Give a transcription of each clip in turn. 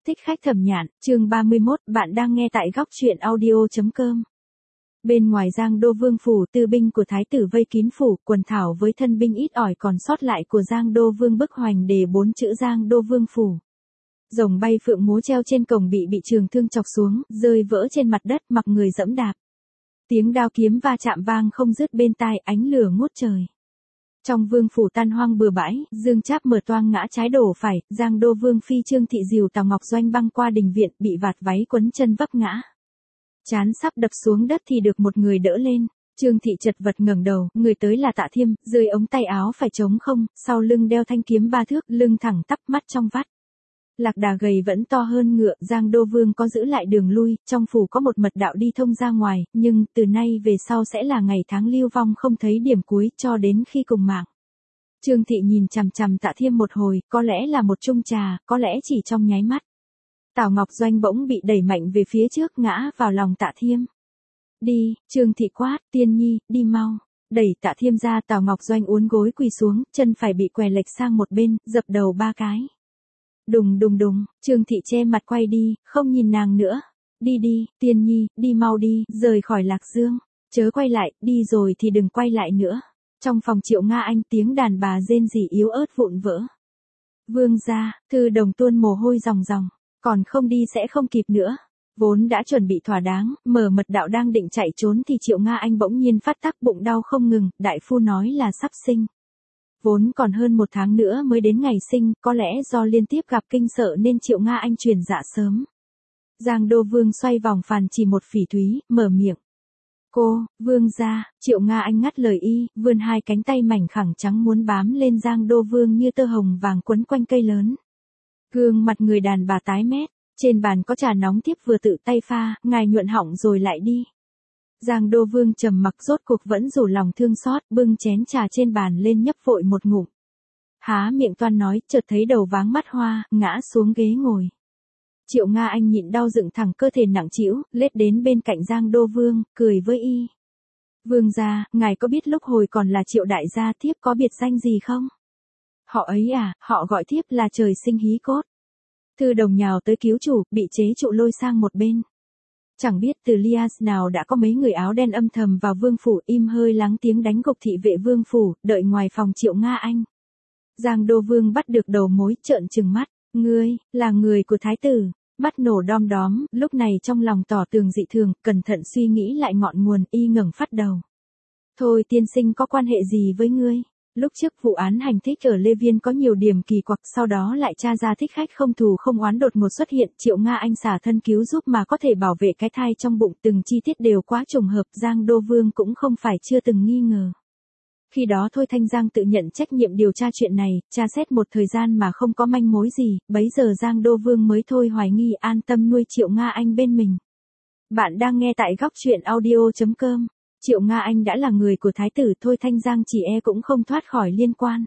Thích khách Thẩm Nhạn, chương 31, bạn đang nghe tại góc truyện audio.com. Bên ngoài Giang Đô Vương phủ, tư binh của thái tử vây kín phủ, quần thảo với thân binh ít ỏi còn sót lại của Giang Đô Vương bức hoành đề 4 chữ Giang Đô Vương phủ. Rồng bay phượng múa treo trên cổng bị trường thương chọc xuống, rơi vỡ trên mặt đất, mặc người dẫm đạp. Tiếng đao kiếm va chạm vang không dứt bên tai, ánh lửa ngút trời. Trong vương phủ tan hoang bừa bãi, Dương Tráp mở toang ngã trái đổ phải, Giang Đô Vương phi Trương Thị dìu Tào Ngọc Doanh băng qua đình viện, bị vạt váy quấn chân vấp ngã. Chán sắp đập xuống đất thì được một người đỡ lên. Trương Thị chật vật ngẩng đầu, người tới là Tạ Thiêm, dưới ống tay áo phải trống không, sau lưng đeo thanh kiếm 3 thước, lưng thẳng tắp, mắt trong vắt. Lạc đà gầy vẫn to hơn ngựa, Giang Đô Vương có giữ lại đường lui, trong phủ có một mật đạo đi thông ra ngoài, nhưng từ nay về sau sẽ là ngày tháng lưu vong không thấy điểm cuối cho đến khi cùng mạng. Trương Thị nhìn chằm chằm Tạ Thiêm một hồi, có lẽ là một chung trà, có lẽ chỉ trong nháy mắt. Tào Ngọc Doanh bỗng bị đẩy mạnh về phía trước, ngã vào lòng Tạ Thiêm. Đi, Trương Thị quát, Tiên Nhi, đi mau. Đẩy Tạ Thiêm ra, Tào Ngọc Doanh uốn gối quỳ xuống, chân phải bị què lệch sang một bên, dập đầu 3 cái. Đùng đùng đùng, Trương Thị che mặt quay đi, không nhìn nàng nữa. Đi đi, Tiên Nhi, đi mau đi, rời khỏi Lạc Dương. Chớ quay lại, đi rồi thì đừng quay lại nữa. Trong phòng Triệu Nga Anh tiếng đàn bà rên rỉ yếu ớt vụn vỡ. Vương gia, Thư Đồng tuôn mồ hôi ròng ròng, còn không đi sẽ không kịp nữa. Vốn đã chuẩn bị thỏa đáng, mở mật đạo đang định chạy trốn thì Triệu Nga Anh bỗng nhiên phát tác bụng đau không ngừng, đại phu nói là sắp sinh. Vốn còn hơn 1 tháng nữa mới đến ngày sinh, có lẽ do liên tiếp gặp kinh sợ nên Triệu Nga Anh truyền dạ sớm. Giang Đô Vương xoay vòng phàn chỉ một phỉ thúy, mở miệng. Cô, Vương gia, Triệu Nga Anh ngắt lời y, vươn 2 cánh tay mảnh khẳng trắng muốn bám lên Giang Đô Vương như tơ hồng vàng quấn quanh cây lớn. Gương mặt người đàn bà tái mét, trên bàn có trà nóng tiếp vừa tự tay pha, ngài nhuận họng rồi lại đi. Giang Đô Vương trầm mặc rốt cuộc vẫn rủ lòng thương xót, bưng chén trà trên bàn lên nhấp vội một ngụm. Há miệng toan nói, chợt thấy đầu váng mắt hoa, ngã xuống ghế ngồi. Triệu Nga Anh nhịn đau dựng thẳng cơ thể nặng trĩu, lết đến bên cạnh Giang Đô Vương, cười với y. Vương gia, ngài có biết lúc hồi còn là Triệu đại gia thiếp có biệt danh gì không? Họ ấy à, họ gọi thiếp là trời sinh hí cốt. Thư Đồng nhào tới cứu chủ, bị chế trụ lôi sang một bên. Chẳng biết từ Lias nào đã có mấy người áo đen âm thầm vào vương phủ, im hơi lắng tiếng đánh gục thị vệ vương phủ, đợi ngoài phòng Triệu Nga Anh. Giang Đô Vương bắt được đầu mối, trợn trừng mắt. Ngươi, là người của thái tử. Mắt nổ đom đóm, lúc này trong lòng tỏ tường dị thường, cẩn thận suy nghĩ lại ngọn nguồn, y ngẩng phát đầu. Thôi tiên sinh có quan hệ gì với ngươi? Lúc trước vụ án hành thích ở Lê Viên có nhiều điểm kỳ quặc, sau đó lại tra ra thích khách không thù không oán đột ngột xuất hiện, Triệu Nga Anh xả thân cứu giúp mà có thể bảo vệ cái thai trong bụng, từng chi tiết đều quá trùng hợp, Giang Đô Vương cũng không phải chưa từng nghi ngờ. Khi đó Thôi Thanh Giang tự nhận trách nhiệm điều tra chuyện này, tra xét một thời gian mà không có manh mối gì, bấy giờ Giang Đô Vương mới thôi hoài nghi, an tâm nuôi Triệu Nga Anh bên mình. Bạn đang nghe tại góc truyện audio.com. Triệu Nga Anh đã là người của thái tử, Thôi Thanh Giang chỉ cũng không thoát khỏi liên quan.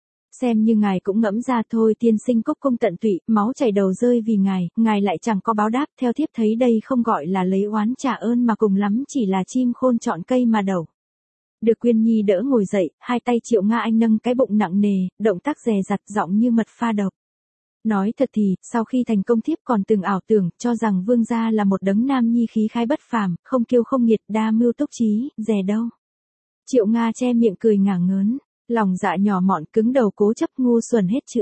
Xem như ngài cũng ngẫm ra thôi tiên sinh cốc công tận tụy, máu chảy đầu rơi vì ngài lại chẳng có báo đáp, theo thiếp thấy đây không gọi là lấy oán trả ơn mà cùng lắm chỉ là chim khôn chọn cây mà đậu. Được Quyên Nhi đỡ ngồi dậy, 2 tay Triệu Nga Anh nâng cái bụng nặng nề, động tác dè dặt giọng như mật pha độc. Nói thật thì, sau khi thành công thiếp còn từng ảo tưởng, cho rằng vương gia là một đấng nam nhi khí khái bất phàm, không kiêu không nghiệt, đa mưu túc trí, dè đâu. Triệu Nga che miệng cười ngả ngớn, lòng dạ nhỏ mọn cứng đầu cố chấp ngu xuẩn hết chữa.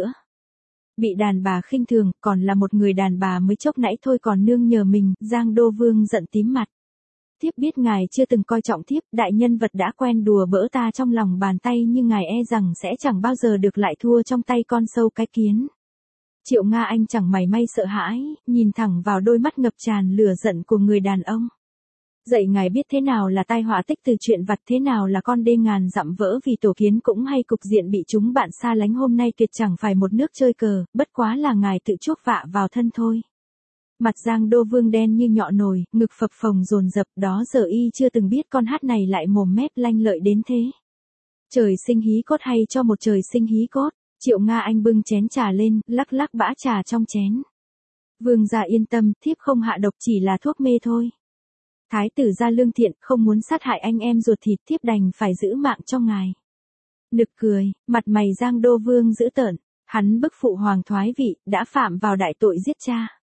Bị đàn bà khinh thường, còn là một người đàn bà mới chốc nãy thôi còn nương nhờ mình, Giang Đô Vương giận tím mặt. Thiếp biết ngài chưa từng coi trọng thiếp, đại nhân vật đã quen đùa bỡ ta trong lòng bàn tay nhưng ngài rằng sẽ chẳng bao giờ được lại thua trong tay con sâu cái kiến. Triệu Nga Anh chẳng mảy may sợ hãi, nhìn thẳng vào đôi mắt ngập tràn lửa giận của người đàn ông. Dạy ngài biết thế nào là tai họa tích từ chuyện vặt, thế nào là con đê ngàn dặm vỡ vì tổ kiến cũng hay cục diện bị chúng bạn xa lánh, hôm nay tuyệt chẳng phải một nước chơi cờ, bất quá là ngài tự chuốc vạ vào thân thôi. Mặt Giang Đô Vương đen như nhọ nồi, ngực phập phồng dồn dập, đó giờ y chưa từng biết con hát này lại mồm mép lanh lợi đến thế. Trời sinh hí cốt hay cho một trời sinh hí cốt. Triệu Nga Anh bưng chén trà lên, lắc lắc bã trà trong chén. Vương gia yên tâm, thiếp không hạ độc, chỉ là thuốc mê thôi. Thái tử gia lương thiện, không muốn sát hại anh em ruột thịt, thiếp đành phải giữ mạng cho ngài. Nực cười, mặt mày Giang Đô Vương dữ tợn, hắn bức phụ hoàng thoái vị, đã phạm vào đại tội giết cha.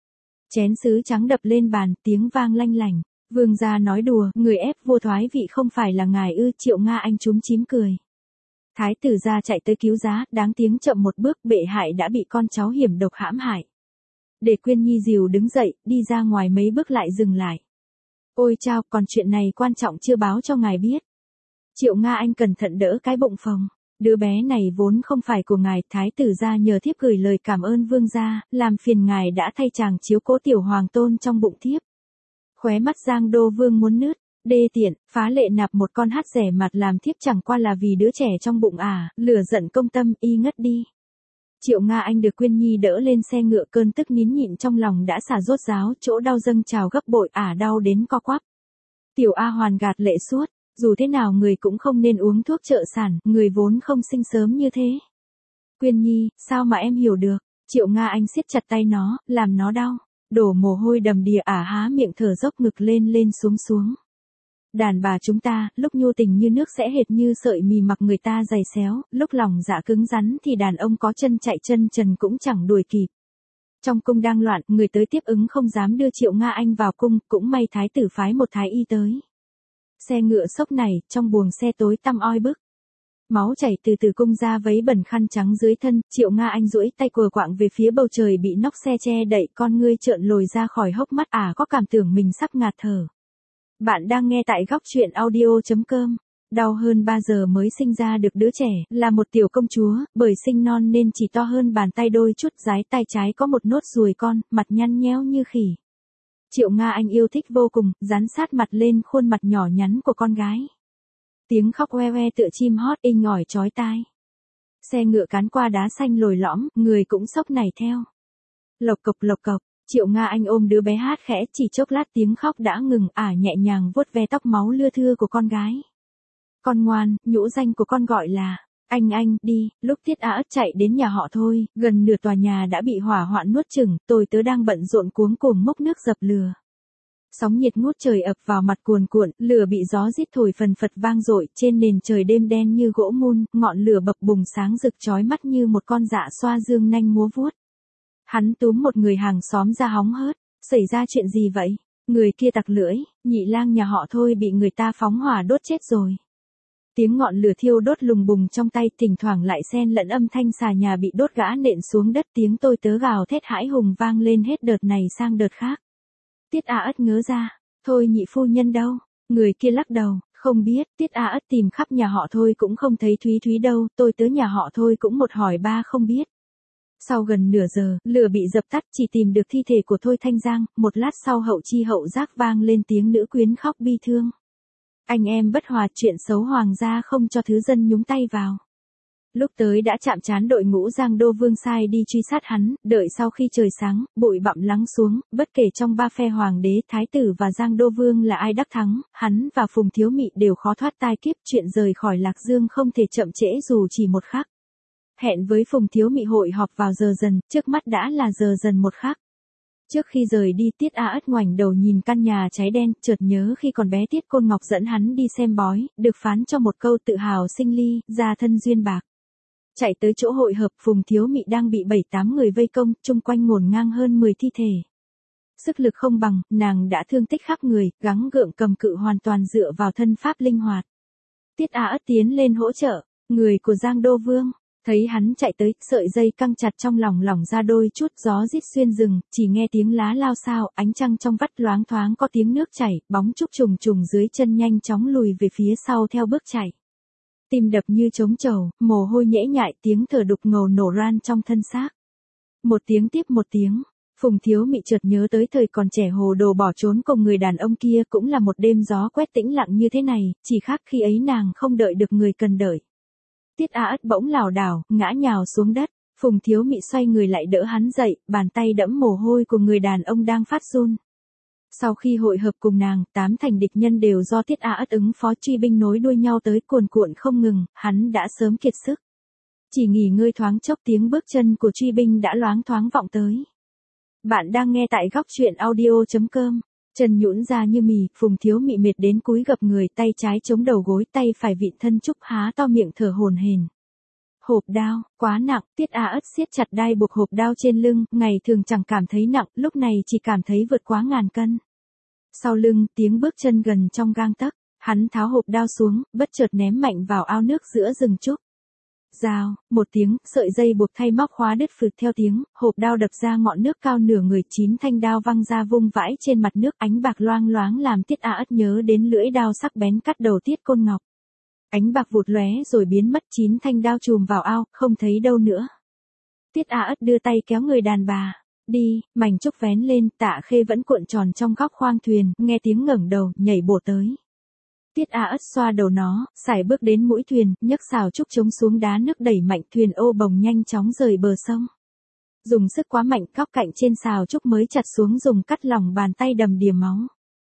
Chén sứ trắng đập lên bàn, tiếng vang lanh lảnh. Vương gia nói đùa, người ép vua thoái vị không phải là ngài ư? Triệu Nga Anh chúm chím cười. Thái tử gia chạy tới cứu giá, đáng tiếng chậm một bước, bệ hại đã bị con cháu hiểm độc hãm hại. Để Quyên Nhi dìu đứng dậy, đi ra ngoài mấy bước lại dừng lại. Ôi chao, còn chuyện này quan trọng chưa báo cho ngài biết. Triệu Nga Anh cẩn thận đỡ cái bụng phồng. Đứa bé này vốn không phải của ngài, thái tử gia nhờ thiếp gửi lời cảm ơn vương gia, làm phiền ngài đã thay chàng chiếu cố tiểu hoàng tôn trong bụng thiếp. Khóe mắt Giang Đô Vương muốn nứt, đê tiện, phá lệ nạp một con hát rẻ mặt làm thiếp chẳng qua là vì đứa trẻ trong bụng à, lửa giận công tâm, y ngất đi. Triệu Nga Anh được Quyên Nhi đỡ lên xe ngựa, cơn tức nín nhịn trong lòng đã xả rốt ráo, chỗ đau dâng trào gấp bội, đau đến co quắp. Tiểu A Hoàn gạt lệ suốt, dù thế nào người cũng không nên uống thuốc trợ sản, người vốn không sinh sớm như thế. Quyên Nhi, sao mà em hiểu được? Triệu Nga Anh siết chặt tay nó, làm nó đau. Đổ mồ hôi đầm đìa, há miệng thở dốc, ngực lên lên xuống xuống. Đàn bà chúng ta, lúc nhu tình như nước sẽ hệt như sợi mì mặc người ta dày xéo, lúc lòng dạ cứng rắn thì đàn ông có chân chạy chân trần cũng chẳng đuổi kịp. Trong cung đang loạn, người tới tiếp ứng không dám đưa Triệu Nga Anh vào cung, cũng may thái tử phái một thái y tới. Xe ngựa sốc này, trong buồng xe tối tăm oi bức. Máu chảy từ từ cung ra vấy bẩn khăn trắng dưới thân, Triệu Nga Anh duỗi tay quờ quạng về phía bầu trời bị nóc xe che đậy, con ngươi trợn lồi ra khỏi hốc mắt, có cảm tưởng mình sắp ngạt thở. Bạn đang nghe tại góc truyện audio.com. Đau hơn 3 giờ mới sinh ra được đứa trẻ, là một tiểu công chúa, bởi sinh non nên chỉ to hơn bàn tay đôi chút, dái tay trái có một nốt ruồi con, mặt nhăn nheo như khỉ. Triệu Nga Anh yêu thích vô cùng, dán sát mặt lên khuôn mặt nhỏ nhắn của con gái. Tiếng khóc oe oe tựa chim hót inh ỏi chói tai. Xe ngựa cán qua đá xanh lồi lõm, người cũng sốc nảy theo. Lộc cộc, Triệu Nga Anh ôm đứa bé hát khẽ, chỉ chốc lát tiếng khóc đã ngừng, nhẹ nhàng vuốt ve tóc máu lưa thưa của con gái. Con ngoan, nhũ danh của con gọi là Anh, đi. Lúc Tiết A Ất chạy đến nhà họ Thôi, gần nửa tòa nhà đã bị hỏa hoạn nuốt chửng, tôi tớ đang bận rộn cuống cuồng mốc nước dập lửa. Sóng nhiệt ngút trời ập vào mặt cuồn cuộn, lửa bị gió rít thổi phần phật vang dội, trên nền trời đêm đen như gỗ mun, ngọn lửa bập bùng sáng rực chói mắt như một con dạ xoa dương nanh múa vuốt. Hắn túm một người hàng xóm ra hóng hớt, xảy ra chuyện gì vậy? Người kia tặc lưỡi, nhị lang nhà họ Thôi bị người ta phóng hỏa đốt chết rồi. Tiếng ngọn lửa thiêu đốt lùng bùng trong tay, thỉnh thoảng lại xen lẫn âm thanh xà nhà bị đốt gã nện xuống đất, tiếng tôi tớ gào thét hãi hùng vang lên hết đợt này sang đợt khác. Tiết A Ất ngớ ra, Thôi nhị phu nhân đâu? Người kia lắc đầu, không biết. Tiết A Ất tìm khắp nhà họ Thôi cũng không thấy Thúy đâu, tôi tớ nhà họ Thôi cũng một hỏi ba không biết. Sau gần nửa giờ, lửa bị dập tắt, chỉ tìm được thi thể của Thôi Thanh Giang, một lát sau hậu chi hậu giác vang lên tiếng nữ quyến khóc bi thương. Anh em bất hòa, chuyện xấu hoàng gia không cho thứ dân nhúng tay vào. Lúc tới đã chạm trán đội ngũ Giang Đô Vương sai đi truy sát hắn, đợi sau khi trời sáng, bụi bặm lắng xuống, bất kể trong ba phe hoàng đế, thái tử và Giang Đô Vương là ai đắc thắng, hắn và Phùng Thiếu Mị đều khó thoát tai kiếp, chuyện rời khỏi Lạc Dương không thể chậm trễ dù chỉ một khắc. Hẹn với Phùng Thiếu Mị hội họp vào giờ dần, trước mắt đã là giờ dần một khắc. Trước khi rời đi, Tiết A Ất ngoảnh đầu nhìn căn nhà cháy đen, chợt nhớ khi còn bé Tiết Côn Ngọc dẫn hắn đi xem bói, được phán cho một câu tự hào sinh ly, gia thân duyên bạc. Chạy tới chỗ hội hợp, Phùng Thiếu Mị đang bị 7-8 người vây công, chung quanh ngổn ngang hơn 10 thi thể. Sức lực không bằng, nàng đã thương tích khắp người, gắng gượng cầm cự hoàn toàn dựa vào thân pháp linh hoạt. Tiết A Ất tiến lên hỗ trợ, người của Giang Đô Vương. Thấy hắn chạy tới, sợi dây căng chặt trong lòng lỏng ra đôi chút, gió rít xuyên rừng, chỉ nghe tiếng lá lao xao, ánh trăng trong vắt loáng thoáng có tiếng nước chảy, bóng trúc trùng trùng dưới chân nhanh chóng lùi về phía sau theo bước chạy. Tim đập như trống trầu, mồ hôi nhễ nhại, tiếng thở đục ngầu nổ ran trong thân xác. Một tiếng tiếp một tiếng, Phùng Thiếu Mị chợt nhớ tới thời còn trẻ hồ đồ bỏ trốn cùng người đàn ông kia, cũng là một đêm gió quét tĩnh lặng như thế này, chỉ khác khi ấy nàng không đợi được người cần đợi. Tiết A Ất bỗng lảo đảo, ngã nhào xuống đất, Phùng Thiếu Mị xoay người lại đỡ hắn dậy, bàn tay đẫm mồ hôi của người đàn ông đang phát run. Sau khi hội hợp cùng nàng, 8 thành địch nhân đều do Tiết A Ất ứng phó, truy binh nối đuôi nhau tới cuồn cuộn không ngừng, hắn đã sớm kiệt sức. Chỉ nghỉ ngơi thoáng chốc, tiếng bước chân của truy binh đã loáng thoáng vọng tới. Bạn đang nghe tại góc truyện audio.com. Chân nhũn ra như mì, Phùng Thiếu Mị mệt đến cúi gập người, tay trái chống đầu gối, tay phải vịn thân trúc, há to miệng thở hổn hển. Hộp đao, quá nặng, Tiết A Ất siết chặt đai buộc hộp đao trên lưng, ngày thường chẳng cảm thấy nặng, lúc này chỉ cảm thấy vượt quá ngàn cân. Sau lưng, tiếng bước chân gần trong gang tấc, hắn tháo hộp đao xuống, bất chợt ném mạnh vào ao nước giữa rừng trúc. Rào, một tiếng, sợi dây buộc thay móc khóa đứt phượt theo tiếng, hộp đao đập ra ngọn nước cao nửa người, 9 thanh đao văng ra vung vãi trên mặt nước, ánh bạc loang loáng làm Tiết A Ất nhớ đến lưỡi đao sắc bén cắt đầu Tiết Côn Ngọc. Ánh bạc vụt lóe rồi biến mất, 9 thanh đao chùm vào ao, không thấy đâu nữa. Tiết A Ất đưa tay kéo người đàn bà. Đi, mảnh trúc vén lên, Tạ Khê vẫn cuộn tròn trong góc khoang thuyền, nghe tiếng ngẩng đầu, nhảy bổ tới. Tiết A Ất xoa đầu nó, sải bước đến mũi thuyền, nhấc xào trúc chống xuống đá nước đẩy mạnh, thuyền ô bồng nhanh chóng rời bờ sông. Dùng sức quá mạnh, góc cạnh trên xào trúc mới chặt xuống, dùng cắt lòng bàn tay đầm đìa máu.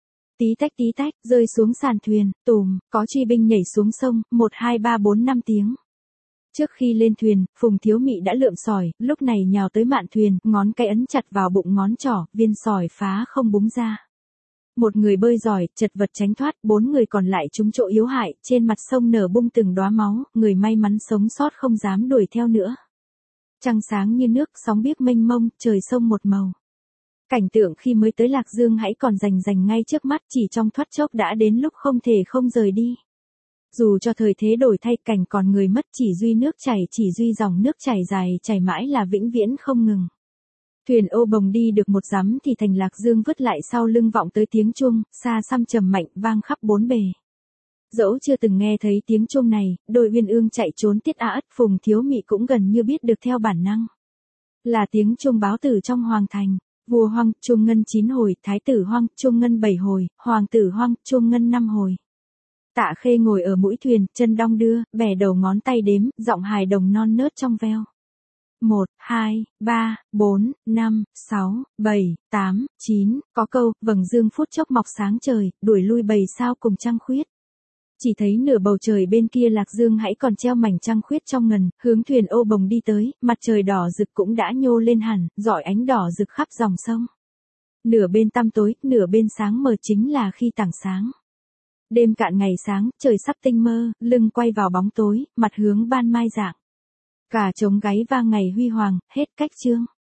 Tí tách, rơi xuống sàn thuyền, tùm, có truy binh nhảy xuống sông, 1 2 3 4 5 tiếng. Trước khi lên thuyền, Phùng Thiếu Mị đã lượm sỏi, lúc này nhào tới mạn thuyền, ngón cái ấn chặt vào bụng ngón trỏ, viên sỏi phá không búng ra. Một người bơi giỏi, chật vật tránh thoát, 4 người còn lại trúng chỗ yếu hại, trên mặt sông nở bung từng đóa máu, người may mắn sống sót không dám đuổi theo nữa. Trăng sáng như nước, sóng biếc mênh mông, trời sông một màu. Cảnh tượng khi mới tới Lạc Dương hãy còn rành ngay trước mắt, chỉ trong thoát chốc đã đến lúc không thể không rời đi. Dù cho thời thế đổi thay, cảnh còn người mất, chỉ duy nước chảy, chỉ duy dòng nước chảy dài, chảy mãi là vĩnh viễn không ngừng. Thuyền ô bồng đi được một dặm thì thành Lạc Dương vứt lại sau lưng vọng tới tiếng chuông, xa xăm trầm mạnh, vang khắp bốn bề. Dẫu chưa từng nghe thấy tiếng chuông này, đôi uyên ương chạy trốn Tiết A Ất, Phùng Thiếu Mị cũng gần như biết được theo bản năng. Là tiếng chuông báo tử trong hoàng thành. Vua Hoang, chuông ngân 9 hồi, thái tử Hoang, chuông ngân 7 hồi, hoàng tử Hoang, chuông ngân 5 hồi. Tạ Khê ngồi ở mũi thuyền, chân đong đưa, bẻ đầu ngón tay đếm, giọng hài đồng non nớt trong veo. 1, 2, 3, 4, 5, 6, 7, 8, 9, có câu, vầng dương phút chốc mọc sáng trời, đuổi lui bầy sao cùng trăng khuyết. Chỉ thấy nửa bầu trời bên kia Lạc Dương hãy còn treo mảnh trăng khuyết trong ngần, hướng thuyền ô bồng đi tới, mặt trời đỏ rực cũng đã nhô lên hẳn, rọi ánh đỏ rực khắp dòng sông. Nửa bên tăm tối, nửa bên sáng mờ, chính là khi tảng sáng. Đêm cạn ngày sáng, trời sắp tinh mơ, lưng quay vào bóng tối, mặt hướng ban mai rạng. Cả trống gáy vang ngày huy hoàng, hết cách chương.